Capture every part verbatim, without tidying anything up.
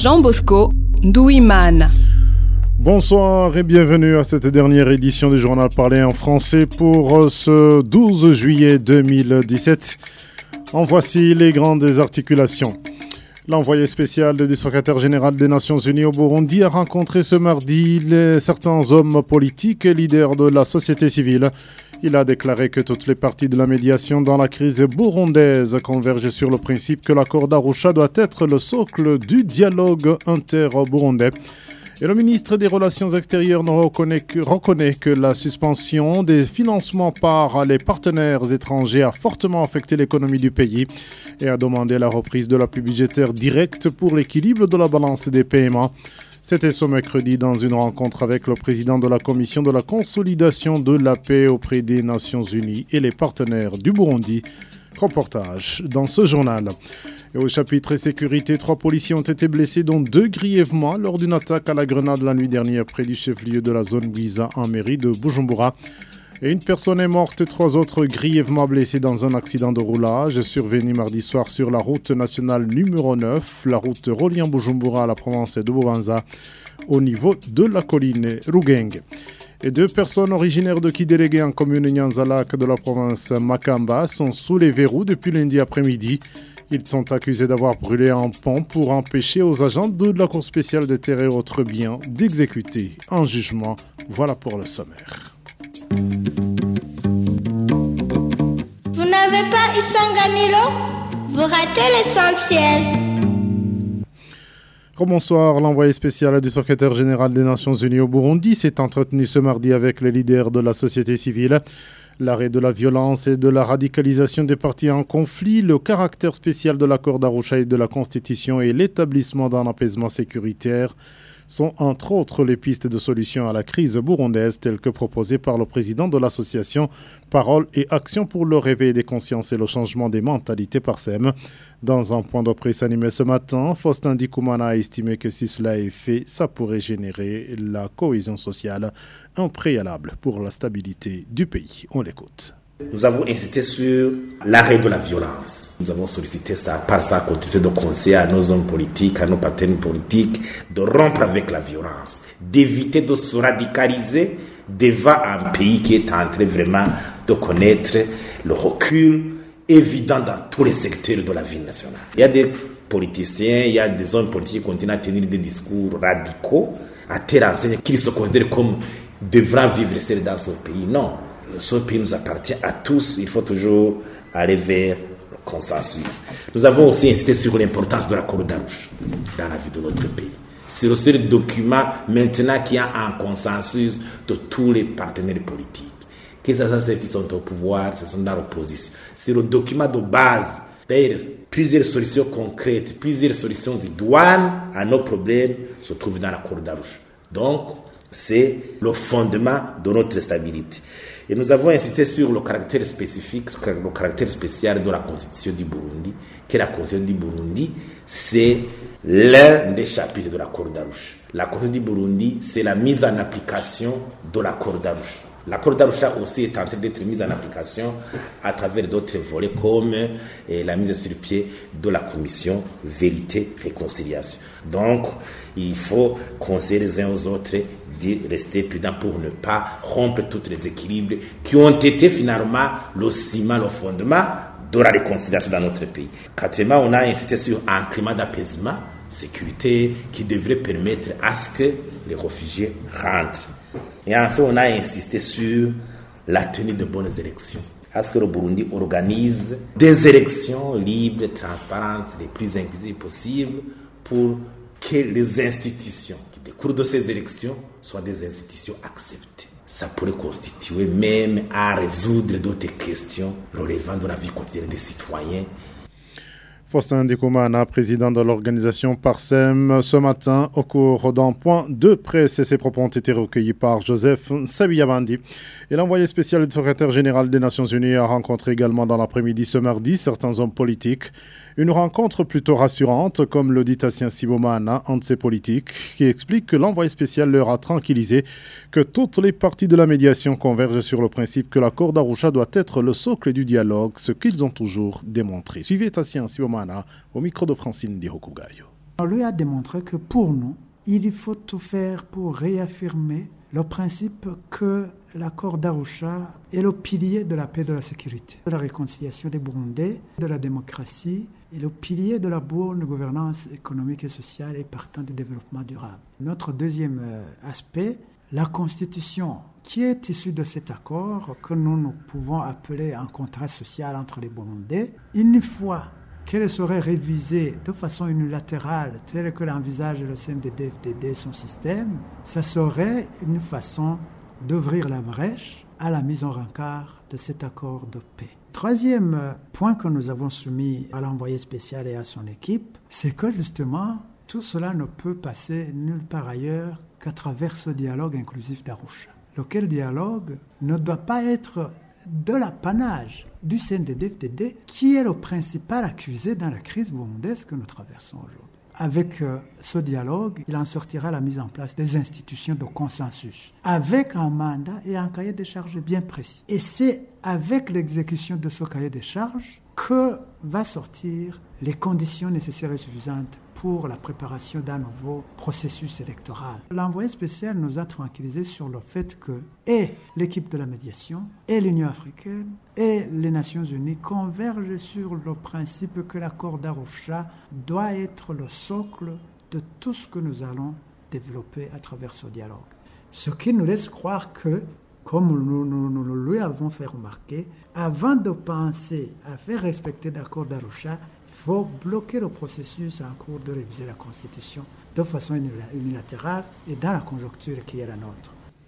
Jean Bosco Ndouimana. Bonsoir et bienvenue à cette dernière édition du journal parlé en français pour ce douze juillet deux mille dix-sept. En voici les grandes articulations. L'envoyé spécial du secrétaire général des Nations Unies au Burundi a rencontré ce mardi les, certains hommes politiques et leaders de la société civile. Il a déclaré que toutes les parties de la médiation dans la crise burundaise convergent sur le principe que l'accord d'Arusha doit être le socle du dialogue inter-burundais. Et le ministre des Relations extérieures reconnaît que, reconnaît que la suspension des financements par les partenaires étrangers a fortement affecté l'économie du pays et a demandé la reprise de l'appui budgétaire direct pour l'équilibre de la balance des paiements. C'était ce mercredi dans une rencontre avec le président de la Commission de la consolidation de la paix auprès des Nations Unies et les partenaires du Burundi. Reportage dans ce journal. Et au chapitre sécurité, trois policiers ont été blessés, dont deux grièvement, lors d'une attaque à la grenade la nuit dernière près du chef-lieu de la zone Bwiza en mairie de Bujumbura. Et une personne est morte et trois autres grièvement blessés dans un accident de roulage survenu mardi soir sur la route nationale numéro neuf, la route reliant Bujumbura à la province de Bubanza, au niveau de la colline Rugenge. Et deux personnes originaires de Kidélégué en commune Nyanzalak de la province Makamba sont sous les verrous depuis lundi après-midi. Ils sont accusés d'avoir brûlé un pont pour empêcher aux agents de la Cour spéciale de terre et autres biens d'exécuter un jugement. Voilà pour le sommaire. Vous n'avez pas Isanganilo? Vous ratez l'essentiel. Bonsoir, l'envoyé spécial du secrétaire général des Nations Unies au Burundi s'est entretenu ce mardi avec les leaders de la société civile. L'arrêt de la violence et de la radicalisation des partis en conflit, le caractère spécial de l'accord d'Arusha et de la Constitution et l'établissement d'un apaisement sécuritaire sont entre autres les pistes de solution à la crise burundaise telles que proposées par le président de l'association Parole et Action pour le réveil des consciences et le changement des mentalités par S E M. Dans un point de presse animé ce matin, Faustin Ndikumana a estimé que si cela est fait, ça pourrait générer la cohésion sociale, un préalable pour la stabilité du pays. On l'écoute. Nous avons insisté sur l'arrêt de la violence. Nous avons sollicité ça par sa continuité de conseil à nos hommes politiques, à nos partenaires politiques, de rompre avec la violence, d'éviter de se radicaliser devant un pays qui est en train vraiment de connaître le recul évident dans tous les secteurs de la vie nationale. Il y a des politiciens, il y a des hommes politiques qui continuent à tenir des discours radicaux, à telle enseigne qu'ils se considèrent comme devant vivre seul dans ce pays. Non. Ce pays nous appartient à tous, il faut toujours aller vers le consensus. Nous avons aussi insisté sur l'importance de l'accord d'Arusha dans la vie de notre pays. C'est le seul document maintenant qui a un consensus de tous les partenaires politiques. Que ce soit ceux qui sont au pouvoir, ceux qui sont dans l'opposition. C'est le document de base. D'ailleurs, plusieurs solutions concrètes, plusieurs solutions idoines à nos problèmes se trouvent dans l'accord d'Arusha. Donc, c'est le fondement de notre stabilité. Et nous avons insisté sur le caractère spécifique, le caractère spécial de la Constitution du Burundi, que la Constitution du Burundi, c'est l'un des chapitres de l'accord d'Arusha. La Constitution du Burundi, c'est la mise en application de l'accord d'Arusha. L'accord d'Arusha aussi est en train d'être mis en application à travers d'autres volets comme eh, la mise sur pied de la commission Vérité Réconciliation. Donc, il faut conseiller les uns aux autres de rester prudent pour ne pas rompre tous les équilibres qui ont été finalement le ciment, le fondement de la réconciliation dans notre pays. Quatrièmement, on a insisté sur un climat d'apaisement, sécurité qui devrait permettre à ce que les réfugiés rentrent. Et enfin, on a insisté sur la tenue de bonnes élections. À ce que le Burundi organise des élections libres, transparentes, les plus inclusives possibles pour que les institutions qui découlent de ces élections soient des institutions acceptées. Ça pourrait constituer même à résoudre d'autres questions relevant de la vie quotidienne des citoyens. Faustin Ndikumana, président de l'organisation Parsem, ce matin au cours d'un point de presse. Ces propos ont été recueillis par Joseph Sabiyabandi. Et l'envoyé spécial du secrétaire général des Nations Unies a rencontré également dans l'après-midi ce mardi certains hommes politiques. Une rencontre plutôt rassurante, comme le dit Tassien Sibomana, un de ces politiques, qui explique que l'envoyé spécial leur a tranquillisé que toutes les parties de la médiation convergent sur le principe que l'accord d'Arusha doit être le socle du dialogue, ce qu'ils ont toujours démontré. Suivez Tassien Sibomana au micro de Francine Dihokugayo. On lui a démontré que pour nous, il faut tout faire pour réaffirmer le principe que l'accord d'Arusha est le pilier de la paix et de la sécurité, de la réconciliation des Burundais, de la démocratie et le pilier de la bonne gouvernance économique et sociale et partant du développement durable. Notre deuxième aspect, la Constitution qui est issue de cet accord, que nous, nous pouvons appeler un contrat social entre les Burundais, une fois qu'elle serait révisée de façon unilatérale, telle que l'envisage le C N D D F D D, son système, ça serait une façon d'ouvrir la brèche à la mise en rencard de cet accord de paix. Troisième point que nous avons soumis à l'envoyé spécial et à son équipe, c'est que justement, tout cela ne peut passer nulle part ailleurs qu'à travers ce dialogue inclusif d'Arusha. Lequel dialogue ne doit pas être de l'apanage du C N D D F D D, qui est le principal accusé dans la crise burundaise que nous traversons aujourd'hui. Avec euh, ce dialogue, il en sortira la mise en place des institutions de consensus, avec un mandat et un cahier des charges bien précis. Et c'est avec l'exécution de ce cahier des charges que va sortir les conditions nécessaires et suffisantes pour la préparation d'un nouveau processus électoral. L'envoyé spécial nous a tranquillisés sur le fait que et l'équipe de la médiation, et l'Union africaine, et les Nations unies convergent sur le principe que l'accord d'Arusha doit être le socle de tout ce que nous allons développer à travers ce dialogue. Ce qui nous laisse croire que, comme nous, nous, nous, nous lui avons fait remarquer, avant de penser à faire respecter l'accord d'Arusha, il faut bloquer le processus en cours de réviser la Constitution de façon unilatérale et dans la conjoncture qui est la nôtre.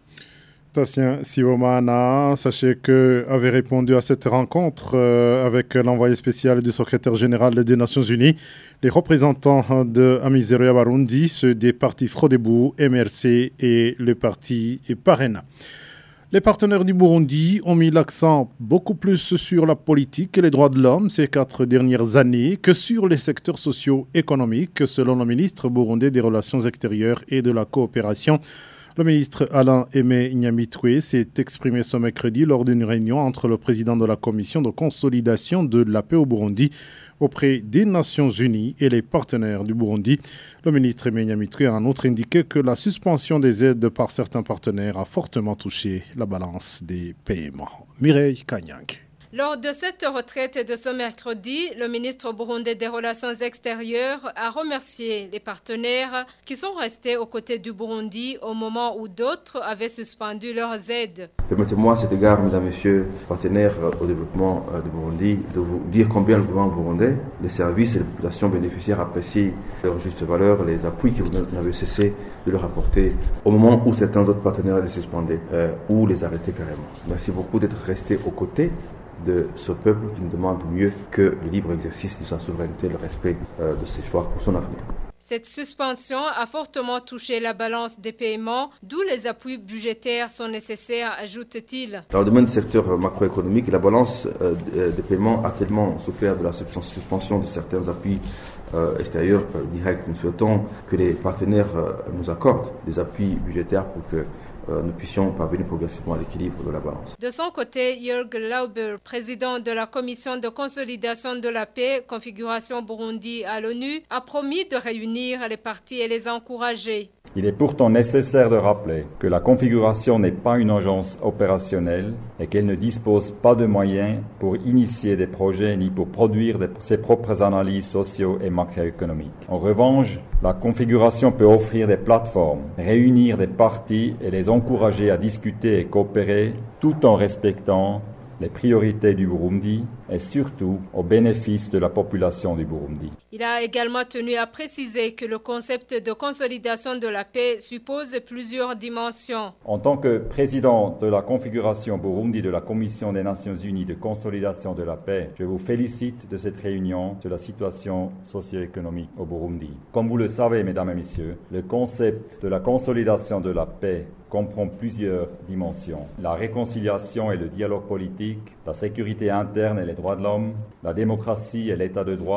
Tatien Sibomana, sachez que avait répondu à cette rencontre euh, avec l'envoyé spécial du secrétaire général des Nations Unies, les représentants de Amizero Yabarundi, ceux des partis Frodebu, M R C et le parti Parena. Les partenaires du Burundi ont mis l'accent beaucoup plus sur la politique et les droits de l'homme ces quatre dernières années que sur les secteurs socio-économiques, selon le ministre burundais des Relations extérieures et de la coopération. Le ministre Alain Aimé Nyamitwe s'est exprimé ce mercredi lors d'une réunion entre le président de la commission de consolidation de la paix au Burundi auprès des Nations Unies et les partenaires du Burundi. Le ministre Aimé Nyamitwe a en outre indiqué que la suspension des aides par certains partenaires a fortement touché la balance des paiements. Mireille Kanyang. Lors de cette retraite de ce mercredi, le ministre burundais des Relations extérieures a remercié les partenaires qui sont restés aux côtés du Burundi au moment où d'autres avaient suspendu leurs aides. Permettez-moi à cet égard, mesdames et messieurs, partenaires au développement du Burundi, de vous dire combien le gouvernement burundais, les services et les populations bénéficiaires apprécient leur juste valeur, les appuis que vous n'avez cessé de leur apporter au moment où certains autres partenaires les suspendaient euh, ou les arrêtaient carrément. Merci beaucoup d'être restés aux côtés de ce peuple qui ne demande mieux que le libre exercice de sa souveraineté, le respect euh, de ses choix pour son avenir. Cette suspension a fortement touché la balance des paiements, d'où les appuis budgétaires sont nécessaires, ajoute-t-il. Dans le domaine du secteur macroéconomique, la balance euh, des paiements a tellement souffert de la suspension de certains appuis euh, extérieurs euh, directs. Nous souhaitons que les partenaires euh, nous accordent des appuis budgétaires pour que Euh, nous puissions parvenir progressivement à l'équilibre de la balance. De son côté, Jörg Lauber, président de la commission de consolidation de la paix, configuration Burundi à l'ONU, a promis de réunir les partis et les encourager. Il est pourtant nécessaire de rappeler que la configuration n'est pas une agence opérationnelle et qu'elle ne dispose pas de moyens pour initier des projets ni pour produire des, ses propres analyses socio- et macroéconomiques. En revanche, la configuration peut offrir des plateformes, réunir des partis et les encourager à discuter et coopérer tout en respectant les priorités du Burundi et surtout au bénéfice de la population du Burundi. Il a également tenu à préciser que le concept de consolidation de la paix suppose plusieurs dimensions. En tant que président de la configuration Burundi de la Commission des Nations Unies de consolidation de la paix, je vous félicite de cette réunion sur la situation socio-économique au Burundi. Comme vous le savez, mesdames et messieurs, le concept de la consolidation de la paix comprend plusieurs dimensions. La réconciliation et le dialogue politique, la sécurité interne et les droits de l'homme, la démocratie et l'état de droit,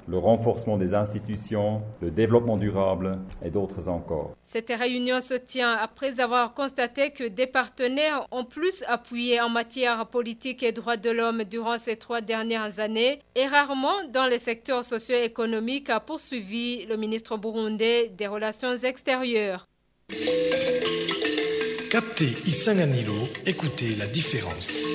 le renforcement des institutions, le développement durable et d'autres encore. Cette réunion se tient après avoir constaté que des partenaires ont plus appuyé en matière politique et droits de l'homme durant ces trois dernières années et rarement dans les secteurs socio-économiques, a poursuivi le ministre burundais des Relations extérieures. Captez Isanganilo, écoutez la différence.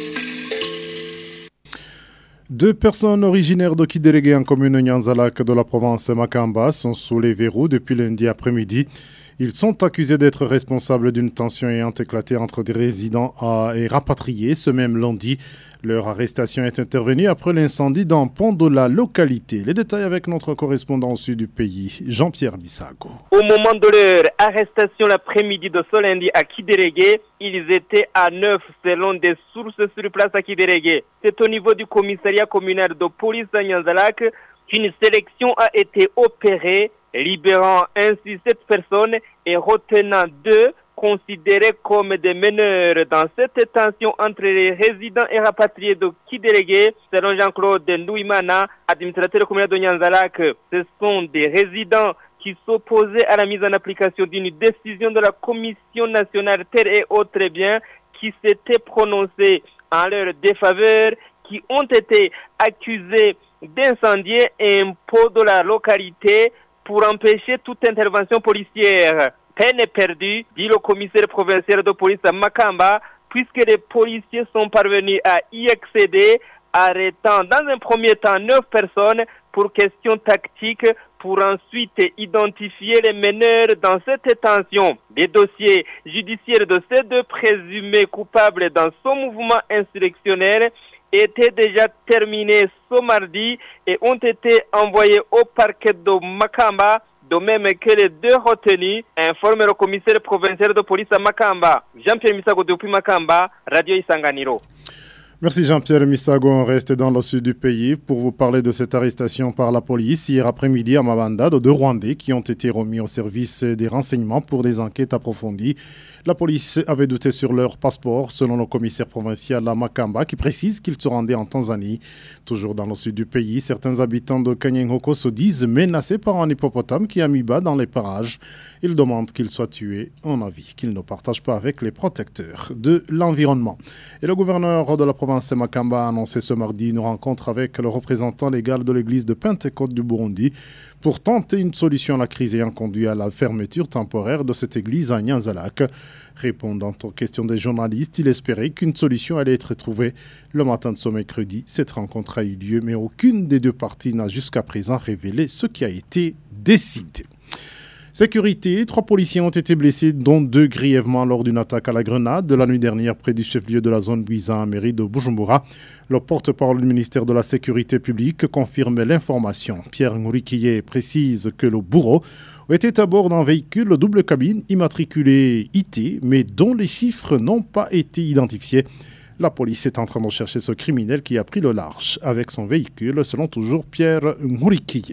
Deux personnes originaires de Kidérégué en commune Nyanzalak de la province Makamba sont sous les verrous depuis lundi après-midi. Ils sont accusés d'être responsables d'une tension ayant éclaté entre des résidents et rapatriés ce même lundi. Leur arrestation est intervenue après l'incendie d'un pont de la localité. Les détails avec notre correspondant au sud du pays, Jean-Pierre Bissago. Au moment de leur arrestation l'après-midi de ce lundi à Kidérégué, ils étaient à neuf selon des sources sur place à Kidérégué. C'est au niveau du commissariat communal de police à Nyanzalak qu'une sélection a été opérée, libérant ainsi sept personnes et retenant deux considérés comme des meneurs dans cette tension entre les résidents et rapatriés de Kidérégué. Selon Jean-Claude Ndouimana, administrateur communal de Nyanzalak, ce sont des résidents qui s'opposaient à la mise en application d'une décision de la Commission nationale terre et autres biens qui s'était prononcée en leur défaveur, qui ont été accusés d'incendier un pont de la localité pour empêcher toute intervention policière. Peine perdue, dit le commissaire provincial de police à Makamba, puisque les policiers sont parvenus à y accéder, arrêtant dans un premier temps neuf personnes pour questions tactiques, pour ensuite identifier les meneurs dans cette tension. Les dossiers judiciaires de ces deux présumés coupables dans ce mouvement insurrectionnel étaient déjà terminés ce mardi et ont été envoyés au parquet de Makamba, de même que les deux retenus, informe le commissaire provincial de police à Makamba. Jean-Pierre Misago depuis Makamba, Radio Isanganiro. Merci Jean-Pierre Misago. On reste dans le sud du pays pour vous parler de cette arrestation par la police hier après-midi à Mabanda de deux Rwandais qui ont été remis au service des renseignements pour des enquêtes approfondies. La police avait douté sur leur passeport, selon le commissaire provincial à Makamba, qui précise qu'ils se rendaient en Tanzanie. Toujours dans le sud du pays, certains habitants de Kanyenhoko se disent menacés par un hippopotame qui a mis bas dans les parages. Ils demandent qu'il soit tué, un avis qu'ils ne partagent pas avec les protecteurs de l'environnement. Et le gouverneur de la province Makamba a annoncé ce mardi une rencontre avec le représentant légal de l'église de Pentecôte du Burundi pour tenter une solution à la crise ayant conduit à la fermeture temporaire de cette église à Nyanzalak. Répondant aux questions des journalistes, il espérait qu'une solution allait être trouvée. Le matin de ce mercredi, cette rencontre a eu lieu, mais aucune des deux parties n'a jusqu'à présent révélé ce qui a été décidé. Sécurité, trois policiers ont été blessés, dont deux grièvement lors d'une attaque à la grenade de la nuit dernière près du chef-lieu de la zone Buiza, mairie de Bujumbura. Le porte-parole du ministère de la Sécurité publique confirme l'information. Pierre Ngourikiye précise que le bourreau était à bord d'un véhicule double cabine immatriculé I T, mais dont les chiffres n'ont pas été identifiés. La police est en train de chercher ce criminel qui a pris le large avec son véhicule, selon toujours Pierre Ngourikiye.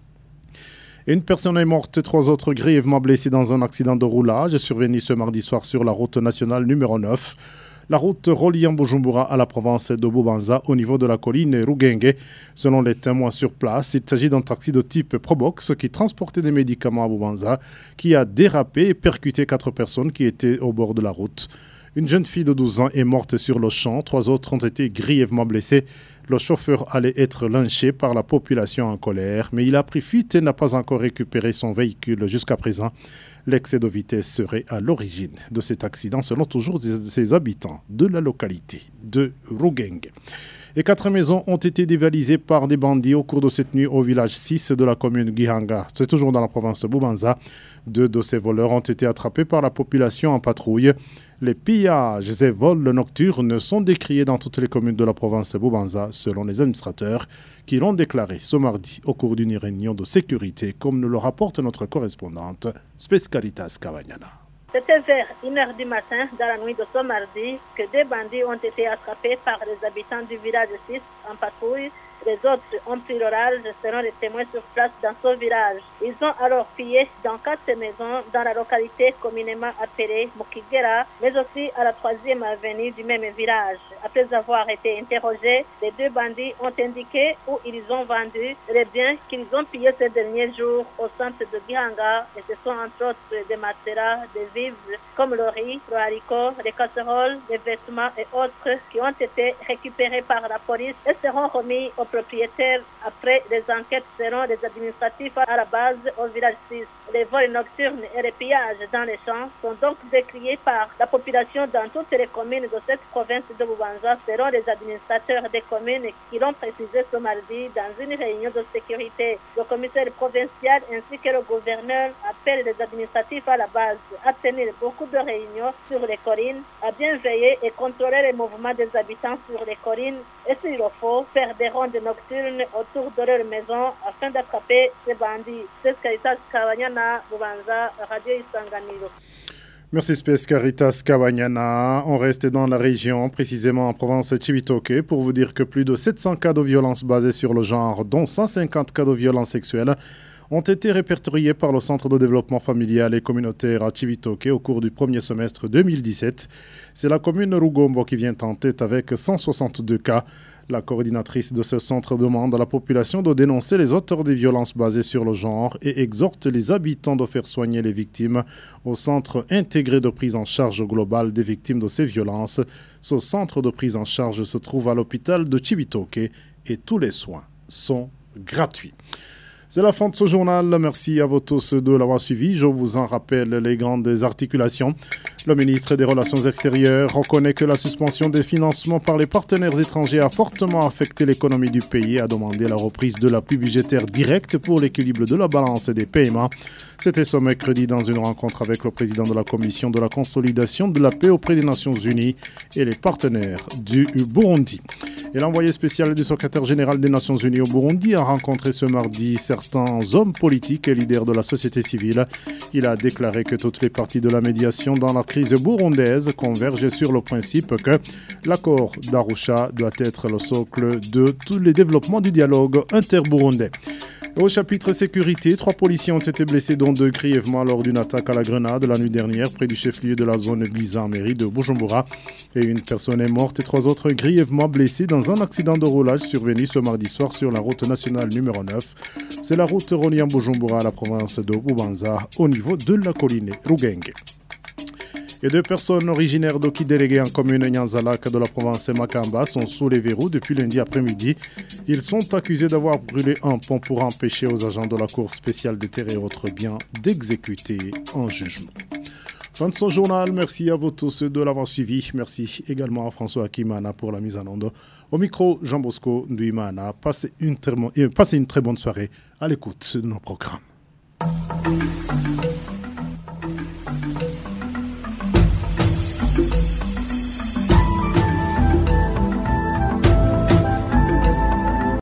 Une personne est morte et trois autres grièvement blessés dans un accident de roulage survenu ce mardi soir sur la route nationale numéro neuf. La route reliant Bujumbura à la province de Bubanza au niveau de la colline Rugenge. Selon les témoins sur place, il s'agit d'un taxi de type Probox qui transportait des médicaments à Bubanza, qui a dérapé et percuté quatre personnes qui étaient au bord de la route. Une jeune fille de douze ans est morte sur le champ, trois autres ont été grièvement blessés. Le chauffeur allait être lynché par la population en colère, mais il a pris fuite et n'a pas encore récupéré son véhicule jusqu'à présent. L'excès de vitesse serait à l'origine de cet accident, selon toujours ses habitants de la localité de Rugenge. Et quatre maisons ont été dévalisées par des bandits au cours de cette nuit au village six de la commune Gihanga. C'est toujours dans la province de Bubanza. Deux de ces voleurs ont été attrapés par la population en patrouille. Les pillages et vols nocturnes sont décriés dans toutes les communes de la province de Bubanza, selon les administrateurs qui l'ont déclaré ce mardi au cours d'une réunion de sécurité, comme nous le rapporte notre correspondante Spescaritas Cavagnana. C'était vers une heure du matin, dans la nuit de ce mardi, que des bandits ont été attrapés par les habitants du village six en patrouille Les autres ont pris l'orage selon les témoins sur place dans ce village. Ils ont alors pillé dans quatre maisons dans la localité communément appelée Mukigera, mais aussi à la troisième avenue du même village. Après avoir été interrogés, les deux bandits ont indiqué où ils ont vendu les biens qu'ils ont pillés ces derniers jours au centre de Gihanga, et ce sont entre autres des matelas, des vivres comme le riz, le haricot, les casseroles, les vêtements et autres qui ont été récupérés par la police et seront remis aux propriétaires après les enquêtes selon les administratifs à la base au village six. Les vols nocturnes et les pillages dans les champs sont donc décriés par la population dans toutes les communes de cette province de Bubanza selon les administrateurs des communes qui l'ont précisé ce mardi dans une réunion de sécurité. Le commissaire provincial ainsi que le gouverneur appellent les administratifs à la base à tenir beaucoup de réunions sur les collines, à bien veiller et contrôler les mouvements des habitants sur les collines et s'il le faut, faire des rondes nocturnes autour de leur maison afin d'attraper ces bandits. C'est Caritas Kawanyana, Bubanza, Radio Isanganiro. Merci Spes Caritas Kawanyana. On reste dans la région, précisément en province Cibitoke, pour vous dire que plus de sept cents cas de violences basées sur le genre, dont cent cinquante cas de violences sexuelles, ont été répertoriés par le Centre de développement familial et communautaire à Cibitoke au cours du premier semestre deux mille dix-sept. C'est la commune Rugombo qui vient en tête avec cent soixante-deux cas. La coordinatrice de ce centre demande à la population de dénoncer les auteurs des violences basées sur le genre et exhorte les habitants de faire soigner les victimes au centre intégré de prise en charge globale des victimes de ces violences. Ce centre de prise en charge se trouve à l'hôpital de Cibitoke et tous les soins sont gratuits. C'est la fin de ce journal. Merci à vous tous de l'avoir suivi. Je vous en rappelle les grandes articulations. Le ministre des Relations extérieures reconnaît que la suspension des financements par les partenaires étrangers a fortement affecté l'économie du pays et a demandé la reprise de l'appui budgétaire direct pour l'équilibre de la balance des paiements. C'était ce mercredi dans une rencontre avec le président de la Commission de la consolidation de la paix auprès des Nations Unies et les partenaires du Burundi. Et l'envoyé spécial du secrétaire général des Nations Unies au Burundi a rencontré ce mardi certains hommes politiques et leaders de la société civile. Il a déclaré que toutes les parties de la médiation dans la crise burundaise convergent sur le principe que l'accord d'Arusha doit être le socle de tous les développements du dialogue interburundais. Au chapitre sécurité, trois policiers ont été blessés, dont deux grièvement lors d'une attaque à la grenade la nuit dernière près du chef-lieu de la zone Bliza, mairie de Bujumbura. Et une personne est morte et trois autres grièvement blessés dans un accident de roulage survenu ce mardi soir sur la route nationale numéro neuf. C'est la route reliant Bujumbura à la province de Bubanza au niveau de la colline Rugenge. Et deux personnes originaires d'Okideregue en commune Nyanzalak de la province Makamba sont sous les verrous depuis lundi après-midi. Ils sont accusés d'avoir brûlé un pont pour empêcher aux agents de la Cour spéciale des terres et autres biens d'exécuter un jugement. Fin de ce journal, merci à vous tous de l'avoir suivi. Merci également à François Akimana pour la mise en onde. Au micro, Jean Bosco Nduimana. Passez une très, passez une très bonne soirée à l'écoute de nos programmes.